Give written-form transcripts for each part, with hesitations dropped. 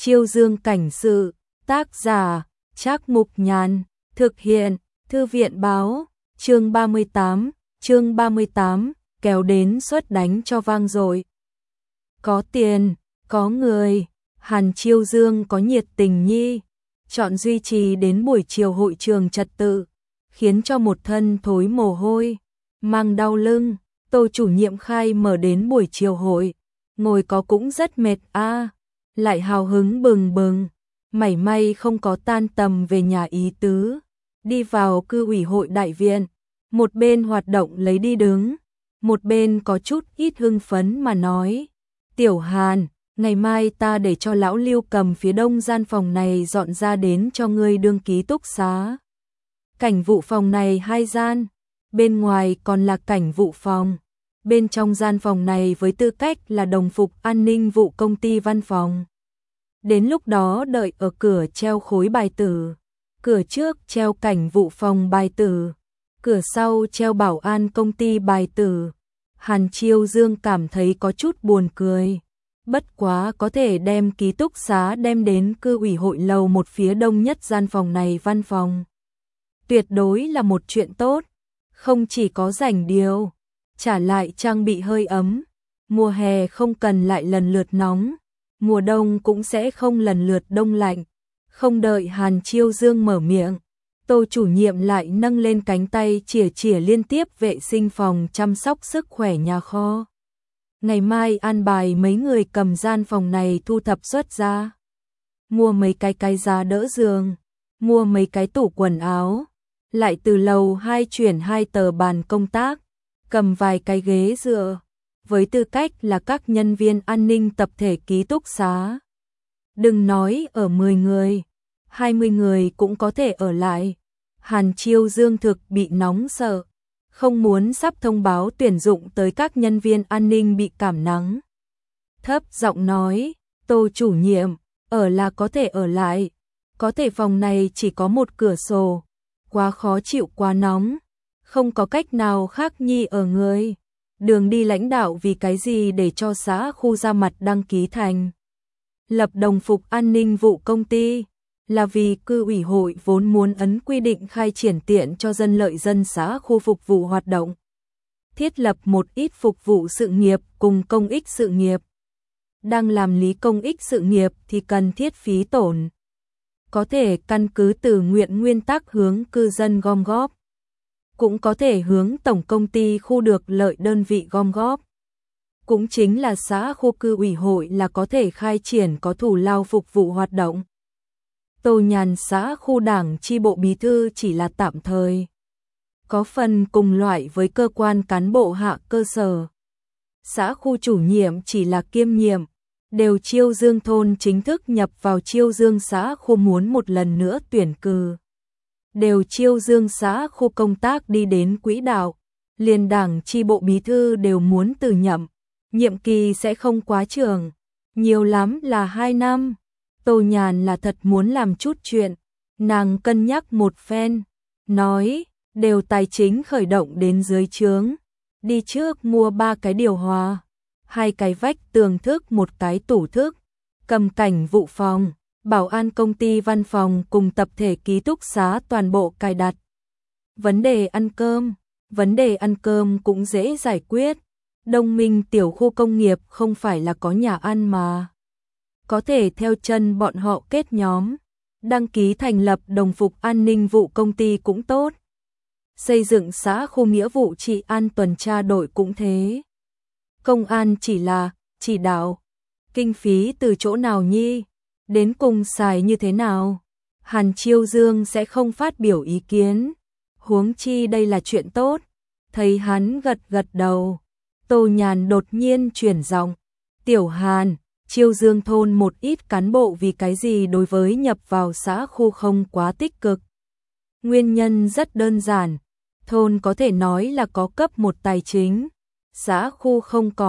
Chiêu Dương cảnh sự, tác giả, Trác Mục Nhàn, thực hiện, Thư viện báo, chương 38, kéo đến suất đánh cho vang dội. Có tiền, có người, Hàn Chiêu Dương có nhiệt tình nhi, chọn duy trì đến buổi chiều hội trường trật tự, khiến cho một thân thối mồ hôi, mang đau lưng. Tô chủ nhiệm khai mở đến buổi chiều hội, ngồi có cũng rất mệt lại hào hứng bừng bừng, mảy may không có tan tầm về nhà ý tứ. Đi vào cư ủy hội đại viện, một bên hoạt động lấy đi đứng, một bên có chút ít hưng phấn mà nói: "Tiểu Hàn, ngày mai ta để cho lão Lưu cầm phía đông gian phòng này dọn ra đến cho ngươi đương ký túc xá. Cảnh vụ phòng này 2 gian, bên ngoài còn là cảnh vụ phòng. Bên trong gian phòng này với tư cách là đồng phục an ninh vụ công ty văn phòng. Đến lúc đó đợi ở cửa treo khối bài tử, cửa trước treo cảnh vụ phòng bài tử, cửa sau treo bảo an công ty bài tử." Hàn Chiêu Dương cảm thấy có chút buồn cười. Bất quá có thể đem ký túc xá đem đến cư ủy hội lầu một phía đông nhất gian phòng này văn phòng, tuyệt đối là một chuyện tốt. Không chỉ có rảnh điều, trả lại trang bị hơi ấm, mùa hè không cần lại lần lượt nóng, mùa đông cũng sẽ không lần lượt đông lạnh. Không đợi Hàn Chiêu Dương mở miệng, Tô chủ nhiệm lại nâng lên cánh tay chìa liên tiếp vệ sinh phòng chăm sóc sức khỏe nhà kho. Ngày mai an bài mấy người cầm gian phòng này thu thập xuất ra. Mua mấy cái giá đỡ giường, mua mấy cái tủ quần áo, lại từ lầu 2 chuyển 2 tờ bàn công tác, cầm vài cái ghế dựa, với tư cách là các nhân viên an ninh tập thể ký túc xá. Đừng nói ở 10 người, 20 người cũng có thể ở lại. Hàn Chiêu Dương thực bị nóng sợ, không muốn sắp thông báo tuyển dụng tới các nhân viên an ninh bị cảm nắng. Thấp giọng nói: "Tô chủ nhiệm, ở là có thể ở lại, có thể phòng này chỉ có một cửa sổ, quá khó chịu quá nóng, không có cách nào khác nhi ở người. Đường đi lãnh đạo vì cái gì để cho xã khu ra mặt đăng ký thành lập đồng phục an ninh vụ công ty, là vì cư ủy hội vốn muốn ấn quy định khai triển tiện cho dân lợi dân xã khu phục vụ hoạt động, thiết lập một ít phục vụ sự nghiệp cùng công ích sự nghiệp. Đang làm lý công ích sự nghiệp thì cần thiết phí tổn, có thể căn cứ tự nguyện nguyên tắc hướng cư dân gom góp, cũng có thể hướng tổng công ty khu được lợi đơn vị gom góp. Cũng chính là xã khu cư ủy hội là có thể khai triển có thù lao phục vụ hoạt động. Tô Nhàn xã khu đảng chi bộ bí thư chỉ là tạm thời, có phần cùng loại với cơ quan cán bộ hạ cơ sở. Xã khu chủ nhiệm chỉ là kiêm nhiệm, đều Chiêu Dương thôn chính thức nhập vào Chiêu Dương xã khu muốn một lần nữa tuyển cử. Đều Chiêu Dương xã khu công tác đi đến quỹ đạo, liền đảng chi bộ bí thư đều muốn từ nhậm, nhiệm kỳ sẽ không quá trường, nhiều lắm là 2 năm. Tô Nhàn là thật muốn làm chút chuyện, nàng cân nhắc một phen, nói: "Đều tài chính khởi động đến dưới trướng, đi trước mua 3 cái điều hòa, 2 cái vách tường thức, 1 cái tủ thức, cầm cảnh vụ phòng, bảo an công ty văn phòng cùng tập thể ký túc xá toàn bộ cài đặt. Vấn đề ăn cơm cũng dễ giải quyết. Đông Minh tiểu khu công nghiệp không phải là có nhà ăn mà, có thể theo chân bọn họ kết nhóm, đăng ký thành lập đồng phục an ninh vụ công ty cũng tốt. Xây dựng xã khu nghĩa vụ trị an tuần tra đội cũng thế. Công an chỉ là chỉ đạo, kinh phí từ chỗ nào nhi, đến cùng xài như thế nào?" Hàn Chiêu Dương sẽ không phát biểu ý kiến, huống chi đây là chuyện tốt. Thấy hắn gật đầu, Tô Nhàn đột nhiên chuyển giọng: "Tiểu Hàn, Chiêu Dương thôn một ít cán bộ vì cái gì đối với nhập vào xã khu không quá tích cực? Nguyên nhân rất đơn giản, thôn có thể nói là có cấp một tài chính, xã khu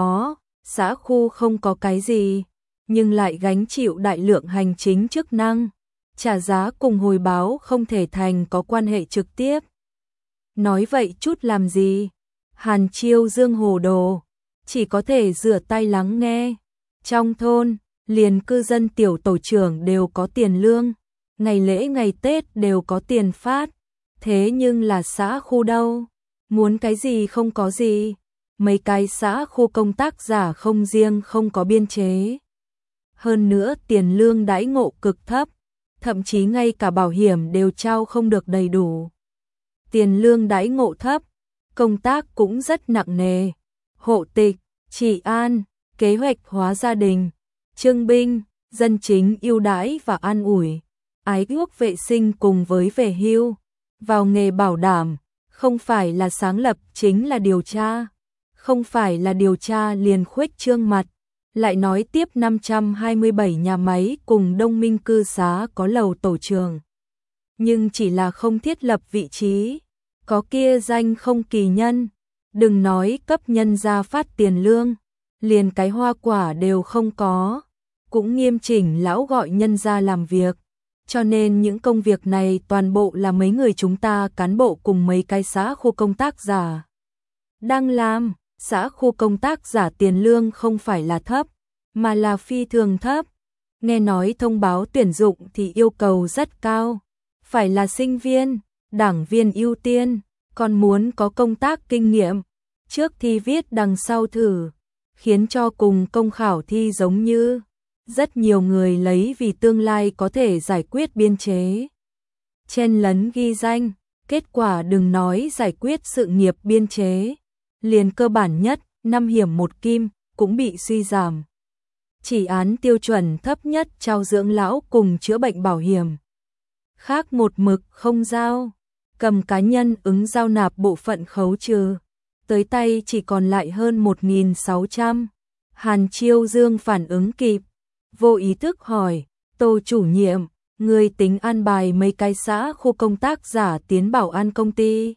không có cái gì, nhưng lại gánh chịu đại lượng hành chính chức năng, trả giá cùng hồi báo không thể thành có quan hệ trực tiếp." Nói vậy chút làm gì? Hàn Chiêu Dương hồ đồ, chỉ có thể rửa tay lắng nghe. Trong thôn, liền cư dân tiểu tổ trưởng đều có tiền lương, ngày lễ ngày Tết đều có tiền phát, thế nhưng là xã khu đâu, muốn cái gì không có gì, mấy cái xã khu công tác giả không riêng không có biên chế. Hơn nữa tiền lương đãi ngộ cực thấp, thậm chí ngay cả bảo hiểm đều trao không được đầy đủ. Tiền lương đãi ngộ thấp, công tác cũng rất nặng nề, hộ tịch, trị an, kế hoạch hóa gia đình, trưng binh, dân chính ưu đãi và an ủi, ái quốc vệ sinh cùng với về hưu, vào nghề bảo đảm, không phải là sáng lập chính là điều tra, không phải là điều tra liền khuếch trương mặt. Lại nói tiếp 527 nhà máy cùng Đông Minh cư xá có lầu tổ trường, nhưng chỉ là không thiết lập vị trí, có kia danh không kỳ nhân, đừng nói cấp nhân ra phát tiền lương, liền cái hoa quả đều không có, cũng nghiêm chỉnh lão gọi nhân ra làm việc, cho nên những công việc này toàn bộ là mấy người chúng ta cán bộ cùng mấy cái xã khu công tác giả đang làm. Xã khu công tác giả tiền lương không phải là thấp, mà là phi thường thấp. Nghe nói thông báo tuyển dụng thì yêu cầu rất cao, phải là sinh viên, đảng viên ưu tiên, còn muốn có công tác kinh nghiệm, trước thi viết đằng sau thử, khiến cho cùng công khảo thi giống như. Rất nhiều người lấy vì tương lai có thể giải quyết biên chế, chen lấn ghi danh, kết quả đừng nói giải quyết sự nghiệp biên chế, liền cơ bản nhất, 5 hiểm 1 kim, cũng bị suy giảm. Chỉ án tiêu chuẩn thấp nhất trao dưỡng lão cùng chữa bệnh bảo hiểm. Khác một mực không giao, cầm cá nhân ứng giao nạp bộ phận khấu trừ, tới tay chỉ còn lại hơn 1.600. Hàn Chiêu Dương phản ứng kịp, vô ý thức hỏi, Tô chủ nhiệm, người tính an bài mấy cái xã khu công tác giả tiến bảo an công ty.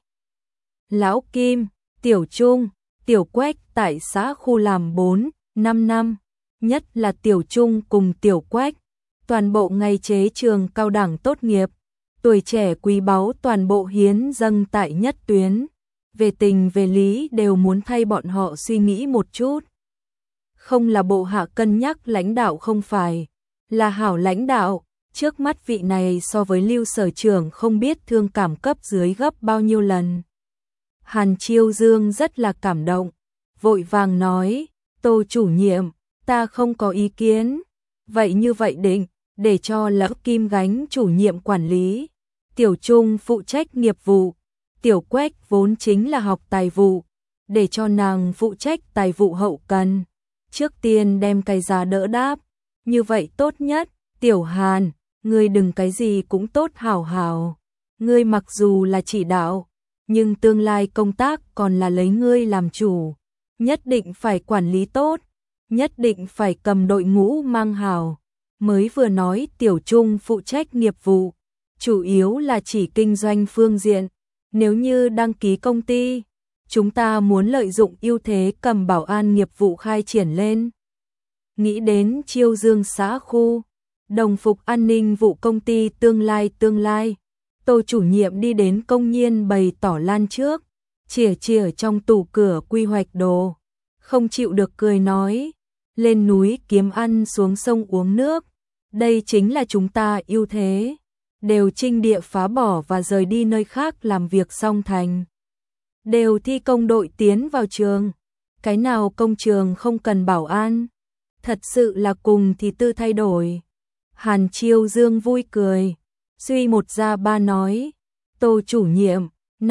Lão Kim, Tiểu Trung, Tiểu Quách tại xã khu làm 4, 5 năm, nhất là Tiểu Trung cùng Tiểu Quách, toàn bộ ngày chế trường cao đẳng tốt nghiệp, tuổi trẻ quý báu toàn bộ hiến dâng tại nhất tuyến, về tình về lý đều muốn thay bọn họ suy nghĩ một chút. Không là bộ hạ cân nhắc lãnh đạo không phải, là hảo lãnh đạo, trước mắt vị này so với Lưu sở trưởng không biết thương cảm cấp dưới gấp bao nhiêu lần. Hàn Chiêu Dương rất là cảm động, vội vàng nói, Tô chủ nhiệm, ta không có ý kiến, vậy như vậy định, để cho Lão Kim gánh chủ nhiệm quản lý, Tiểu Trung phụ trách nghiệp vụ, Tiểu Quách vốn chính là học tài vụ, để cho nàng phụ trách tài vụ hậu cần, trước tiên đem cái giá đỡ đáp, như vậy tốt nhất. Tiểu Hàn, ngươi đừng cái gì cũng tốt hảo hảo, ngươi mặc dù là chỉ đạo, nhưng tương lai công tác còn là lấy ngươi làm chủ, nhất định phải quản lý tốt, nhất định phải cầm đội ngũ mang hào. Mới vừa nói Tiểu Trung phụ trách nghiệp vụ, chủ yếu là chỉ kinh doanh phương diện, nếu như đăng ký công ty, chúng ta muốn lợi dụng ưu thế cầm bảo an nghiệp vụ khai triển lên. Nghĩ đến Chiêu Dương xã khu, đồng phục an ninh vụ công ty tương lai, Tô chủ nhiệm đi đến công nhiên bày tỏ lan trước, chìa trong tủ cửa quy hoạch đồ, không chịu được cười nói, lên núi kiếm ăn xuống sông uống nước, đây chính là chúng ta ưu thế, đều trinh địa phá bỏ và rời đi nơi khác làm việc xong thành. Đều thi công đội tiến vào trường, cái nào công trường không cần bảo an, thật sự là cùng thì tư thay đổi. Hàn Chiêu Dương vui cười, suy một ra ba nói, Tô chủ nhiệm,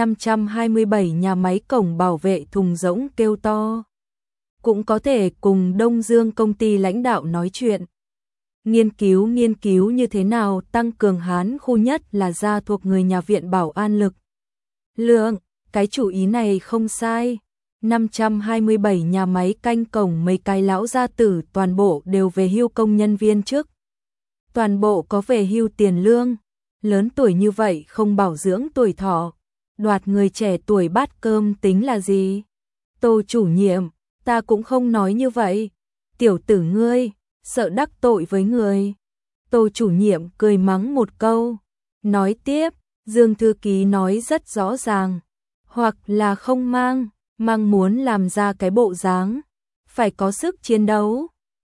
527 nhà máy cổng bảo vệ thùng rỗng kêu to. Cũng có thể cùng Đông Dương công ty lãnh đạo nói chuyện. Nghiên cứu như thế nào tăng cường Hán khu nhất là ra thuộc người nhà viện bảo an lực lượng, cái chủ ý này không sai. 527 nhà máy canh cổng mấy cái lão gia tử toàn bộ đều về hưu công nhân viên chức. Toàn bộ có về hưu tiền lương, lớn tuổi như vậy không bảo dưỡng tuổi thọ, đoạt người trẻ tuổi bát cơm tính là gì? Tô chủ nhiệm, ta cũng không nói như vậy. Tiểu tử ngươi, sợ đắc tội với người. Tô chủ nhiệm cười mắng một câu, nói tiếp, Dương thư ký nói rất rõ ràng, hoặc là không mang muốn làm ra cái bộ dáng, phải có sức chiến đấu,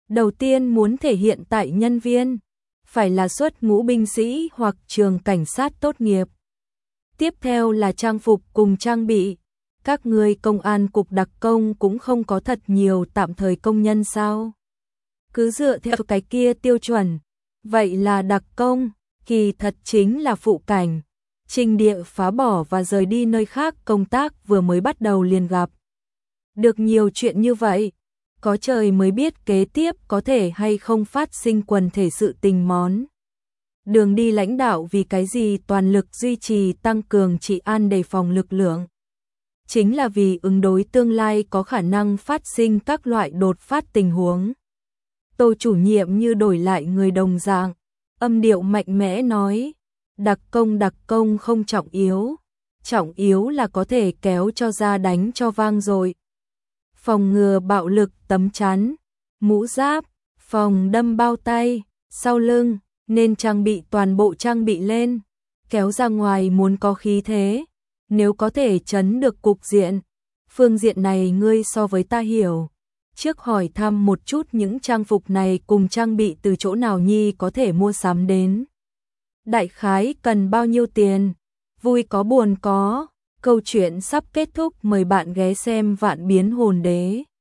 Đầu tiên muốn thể hiện tại nhân viên, phải là xuất ngũ binh sĩ hoặc trường cảnh sát tốt nghiệp. Tiếp theo là trang phục cùng trang bị. Các người công an cục đặc công cũng không có thật nhiều tạm thời công nhân sao? Cứ dựa theo cái kia tiêu chuẩn. Vậy là đặc công, kỳ thật chính là phụ cảnh. Trình địa phá bỏ và rời đi nơi khác công tác vừa mới bắt đầu liền gặp. Được nhiều chuyện như vậy, có trời mới biết kế tiếp có thể hay không phát sinh quần thể sự tình món. Đường đi lãnh đạo vì cái gì toàn lực duy trì tăng cường trị an đề phòng lực lượng. Chính là vì ứng đối tương lai có khả năng phát sinh các loại đột phát tình huống. Tô chủ nhiệm như đổi lại người đồng dạng, âm điệu mạnh mẽ nói, đặc công không trọng yếu là có thể kéo cho ra đánh cho vang rồi. Phòng ngừa bạo lực tấm chắn, mũ giáp, phòng đâm bao tay, sau lưng, nên trang bị toàn bộ trang bị lên, kéo ra ngoài muốn có khí thế, nếu có thể trấn được cục diện. Phương diện này ngươi so với ta hiểu. Trước hỏi thăm một chút những trang phục này cùng trang bị từ chỗ nào nhi có thể mua sắm đến. Đại khái cần bao nhiêu tiền? Vui có buồn có. Câu chuyện sắp kết thúc, mời bạn ghé xem Vạn Biến Hồn Đế.